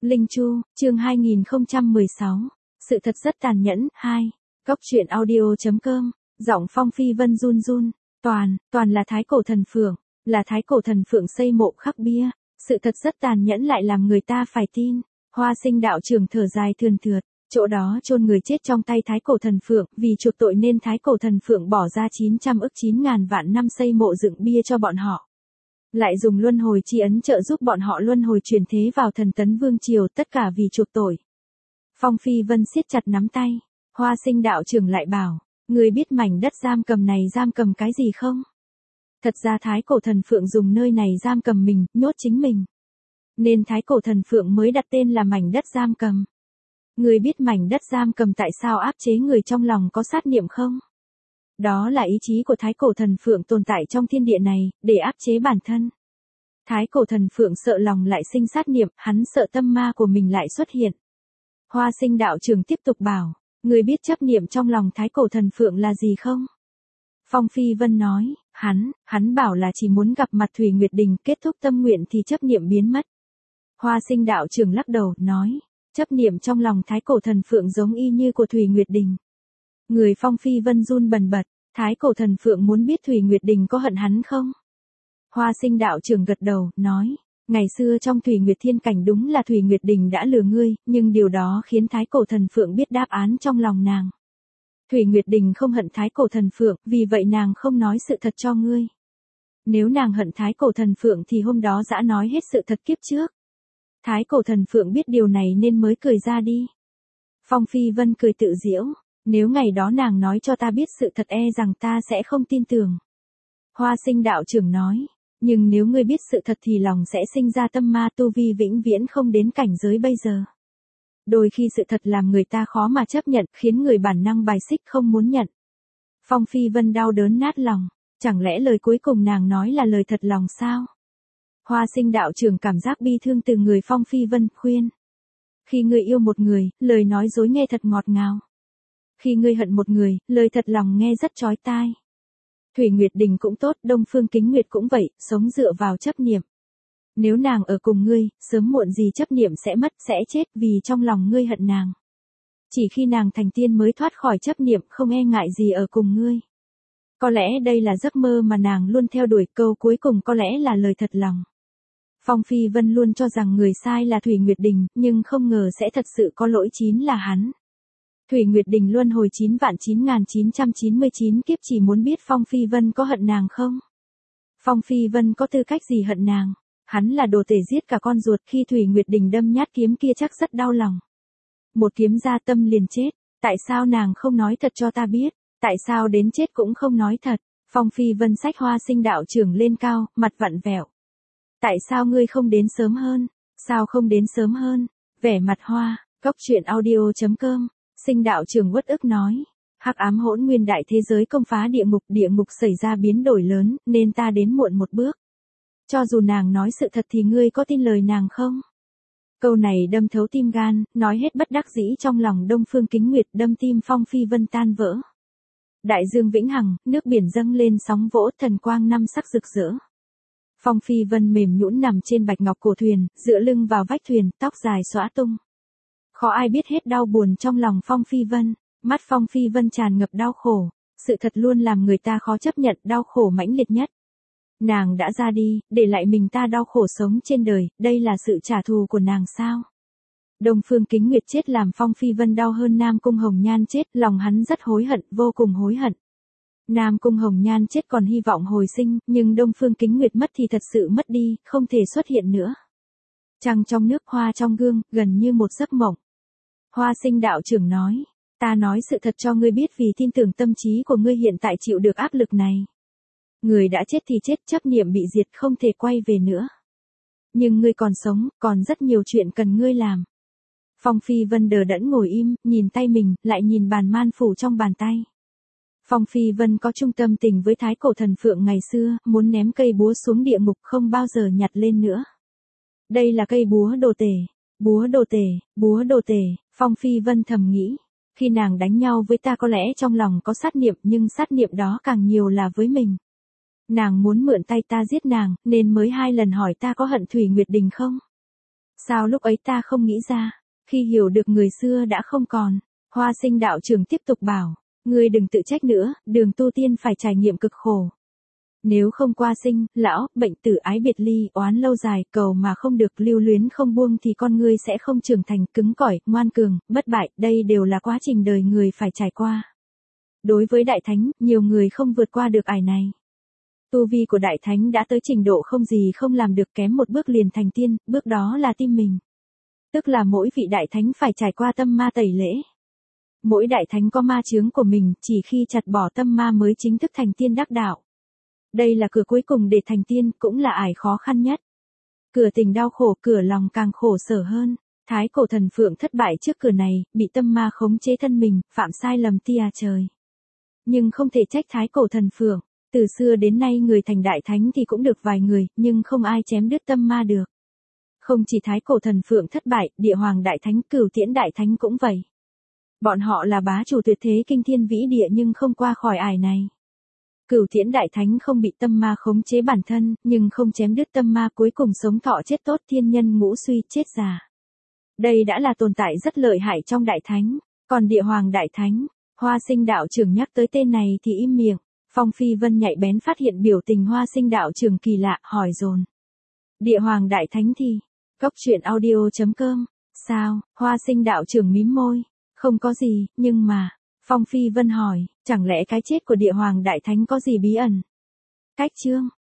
Linh Chu, chương 2016. Sự thật rất tàn nhẫn, 2. Cốc truyện audio.com, giọng Phong Phi Vân run run. Toàn là thái cổ thần phượng, là thái cổ thần phượng xây mộ khắc bia. Sự thật rất tàn nhẫn lại làm người ta phải tin. Hoa Sinh đạo trưởng thở dài thườn thượt, chỗ đó chôn người chết trong tay thái cổ thần phượng, vì chuộc tội nên thái cổ thần phượng bỏ ra 900 ức 9.000 vạn năm xây mộ dựng bia cho bọn họ. Lại dùng luân hồi chi ấn trợ giúp bọn họ luân hồi chuyển thế vào thần tấn vương triều, tất cả vì chuộc tội. Phong Phi Vân siết chặt nắm tay. Hoa Sinh đạo trưởng lại bảo, người biết mảnh đất giam cầm này giam cầm cái gì không? Thật ra thái cổ thần phượng dùng nơi này giam cầm mình, nhốt chính mình. Nên thái cổ thần phượng mới đặt tên là mảnh đất giam cầm. Người biết mảnh đất giam cầm tại sao áp chế người trong lòng có sát niệm không? Đó là ý chí của thái cổ thần phượng tồn tại trong thiên địa này, để áp chế bản thân. Thái cổ thần phượng sợ lòng lại sinh sát niệm, hắn sợ tâm ma của mình lại xuất hiện. Hoa Sinh đạo trưởng tiếp tục bảo, người biết chấp niệm trong lòng thái cổ thần phượng là gì không? Phong Phi Vân nói, hắn bảo là chỉ muốn gặp mặt Thủy Nguyệt Đình, kết thúc tâm nguyện thì chấp niệm biến mất. Hoa Sinh đạo trưởng lắc đầu, nói, chấp niệm trong lòng thái cổ thần phượng giống y như của Thủy Nguyệt Đình. Người Phong Phi Vân run bần bật, thái cổ thần phượng muốn biết Thủy Nguyệt Đình có hận hắn không? Hoa Sinh đạo trưởng gật đầu, nói, ngày xưa trong Thủy Nguyệt Thiên Cảnh đúng là Thủy Nguyệt Đình đã lừa ngươi, nhưng điều đó khiến thái cổ thần phượng biết đáp án trong lòng nàng. Thủy Nguyệt Đình không hận thái cổ thần phượng, vì vậy nàng không nói sự thật cho ngươi. Nếu nàng hận thái cổ thần phượng thì hôm đó dã nói hết sự thật kiếp trước. Thái cổ thần phượng biết điều này nên mới cười ra đi. Phong Phi Vân cười tự giễu, nếu ngày đó nàng nói cho ta biết sự thật rằng ta sẽ không tin tưởng. Hoa Sinh đạo trưởng nói, nhưng nếu ngươi biết sự thật thì lòng sẽ sinh ra tâm ma, tu vi vĩnh viễn không đến cảnh giới bây giờ. Đôi khi sự thật làm người ta khó mà chấp nhận, khiến người bản năng bài xích không muốn nhận. Phong Phi Vân đau đớn nát lòng, chẳng lẽ lời cuối cùng nàng nói là lời thật lòng sao? Hoa Sinh đạo trưởng cảm giác bi thương từ người Phong Phi Vân, khuyên. Khi ngươi yêu một người, lời nói dối nghe thật ngọt ngào. Khi ngươi hận một người, lời thật lòng nghe rất chói tai. Thủy Nguyệt Đình cũng tốt, Đông Phương Kính Nguyệt cũng vậy, sống dựa vào chấp niệm. Nếu nàng ở cùng ngươi, sớm muộn gì chấp niệm sẽ mất, sẽ chết vì trong lòng ngươi hận nàng. Chỉ khi nàng thành tiên mới thoát khỏi chấp niệm, không e ngại gì ở cùng ngươi. Có lẽ đây là giấc mơ mà nàng luôn theo đuổi, câu cuối cùng có lẽ là lời thật lòng. Phong Phi Vân luôn cho rằng người sai là Thủy Nguyệt Đình, nhưng không ngờ sẽ thật sự có lỗi chính là hắn. Thủy Nguyệt Đình luân hồi 9.999 kiếp chỉ muốn biết Phong Phi Vân có hận nàng không? Phong Phi Vân có tư cách gì hận nàng? Hắn là đồ tể giết cả con ruột, khi Thủy Nguyệt Đình đâm nhát kiếm kia chắc rất đau lòng. Một kiếm ra tâm liền chết, tại sao nàng không nói thật cho ta biết? Tại sao đến chết cũng không nói thật? Phong Phi Vân xách Hoa Sinh đạo trưởng lên cao, mặt vặn vẹo. Tại sao ngươi không đến sớm hơn? Sao không đến sớm hơn? Vẻ mặt Hoa, cốc truyện audio.com. Sinh đạo trưởng uất ức nói, hắc ám hỗn nguyên đại thế giới công phá địa ngục xảy ra biến đổi lớn, nên ta đến muộn một bước. Cho dù nàng nói sự thật thì ngươi có tin lời nàng không? Câu này đâm thấu tim gan, nói hết bất đắc dĩ trong lòng Đông Phương Kính Nguyệt, đâm tim Phong Phi Vân tan vỡ. Đại dương vĩnh hằng, nước biển dâng lên sóng vỗ, thần quang năm sắc rực rỡ. Phong Phi Vân mềm nhũn nằm trên bạch ngọc cổ thuyền, dựa lưng vào vách thuyền, tóc dài xõa tung. Khó ai biết hết đau buồn trong lòng Phong Phi Vân, mắt Phong Phi Vân tràn ngập đau khổ, sự thật luôn làm người ta khó chấp nhận, đau khổ mãnh liệt nhất. Nàng đã ra đi, để lại mình ta đau khổ sống trên đời, đây là sự trả thù của nàng sao? Đông Phương Kính Nguyệt chết làm Phong Phi Vân đau hơn Nam Cung Hồng Nhan chết, lòng hắn rất hối hận, vô cùng hối hận. Nam Cung Hồng Nhan chết còn hy vọng hồi sinh, nhưng Đông Phương Kính Nguyệt mất thì thật sự mất đi, không thể xuất hiện nữa. Trăng trong nước, hoa trong gương, gần như một giấc mộng. Hoa Sinh đạo trưởng nói, ta nói sự thật cho ngươi biết vì tin tưởng tâm trí của ngươi hiện tại chịu được áp lực này. Người đã chết thì chết, chấp niệm bị diệt không thể quay về nữa. Nhưng ngươi còn sống, còn rất nhiều chuyện cần ngươi làm. Phong Phi Vân đờ đẫn ngồi im, nhìn tay mình, lại nhìn bàn man phủ trong bàn tay. Phong Phi Vân có chung tâm tình với thái cổ thần phượng ngày xưa, muốn ném cây búa xuống địa ngục không bao giờ nhặt lên nữa. Đây là cây búa đồ tể. Búa đồ tể, búa đồ tể, Phong Phi Vân thầm nghĩ. Khi nàng đánh nhau với ta có lẽ trong lòng có sát niệm, nhưng sát niệm đó càng nhiều là với mình. Nàng muốn mượn tay ta giết nàng, nên mới 2 lần hỏi ta có hận Thủy Nguyệt Đình không? Sao lúc ấy ta không nghĩ ra, khi hiểu được người xưa đã không còn. Hoa Sinh đạo trưởng tiếp tục bảo, ngươi đừng tự trách nữa, đường tu tiên phải trải nghiệm cực khổ. Nếu không qua sinh, lão, bệnh tử ái biệt ly, oán lâu dài, cầu mà không được, lưu luyến không buông thì con ngươi sẽ không trưởng thành, cứng cỏi, ngoan cường, bất bại, đây đều là quá trình đời người phải trải qua. Đối với đại thánh, nhiều người không vượt qua được ải này. Tu vi của đại thánh đã tới trình độ không gì không làm được, kém một bước liền thành tiên, bước đó là tim mình. Tức là mỗi vị đại thánh phải trải qua tâm ma tẩy lễ. Mỗi đại thánh có ma chướng của mình, chỉ khi chặt bỏ tâm ma mới chính thức thành tiên đắc đạo. Đây là cửa cuối cùng để thành tiên, cũng là ải khó khăn nhất. Cửa tình đau khổ, cửa lòng càng khổ sở hơn. Thái cổ thần phượng thất bại trước cửa này, bị tâm ma khống chế thân mình, phạm sai lầm tia trời. Nhưng không thể trách thái cổ thần phượng. Từ xưa đến nay người thành đại thánh thì cũng được vài người, nhưng không ai chém đứt tâm ma được. Không chỉ thái cổ thần phượng thất bại, địa hoàng đại thánh, cửu tiễn đại thánh cũng vậy. Bọn họ là bá chủ tuyệt thế kinh thiên vĩ địa nhưng không qua khỏi ải này. Cửu tiễn đại thánh không bị tâm ma khống chế bản thân, nhưng không chém đứt tâm ma, cuối cùng sống thọ chết tốt, thiên nhân ngũ suy, chết già. Đây đã là tồn tại rất lợi hại trong đại thánh. Còn địa hoàng đại thánh, Hoa Sinh đạo trưởng nhắc tới tên này thì im miệng. Phong Phi Vân nhạy bén phát hiện biểu tình Hoa Sinh đạo trưởng kỳ lạ, hỏi dồn. Địa hoàng đại thánh thì, Cốc truyện audio.com, sao? Hoa Sinh đạo trưởng mím môi, không có gì, nhưng mà, Phong Phi Vân hỏi, chẳng lẽ cái chết của địa hoàng đại thánh có gì bí ẩn? Cách chương